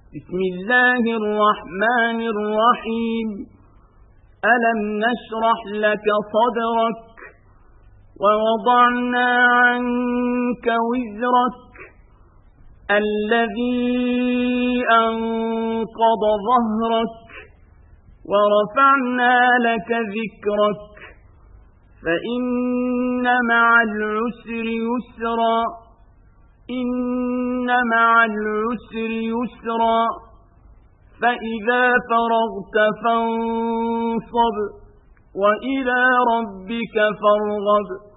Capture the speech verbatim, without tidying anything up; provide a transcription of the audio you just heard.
بسم الله الرحمن الرحيم ألم نشرح لك صدرك ووضعنا عنك وزرك الذي أنقض ظهرك ورفعنا لك ذكرك فإن مع العسر يسرا إن مع العسر يسرا فإذا فرغت فانصب وإلى ربك فارغب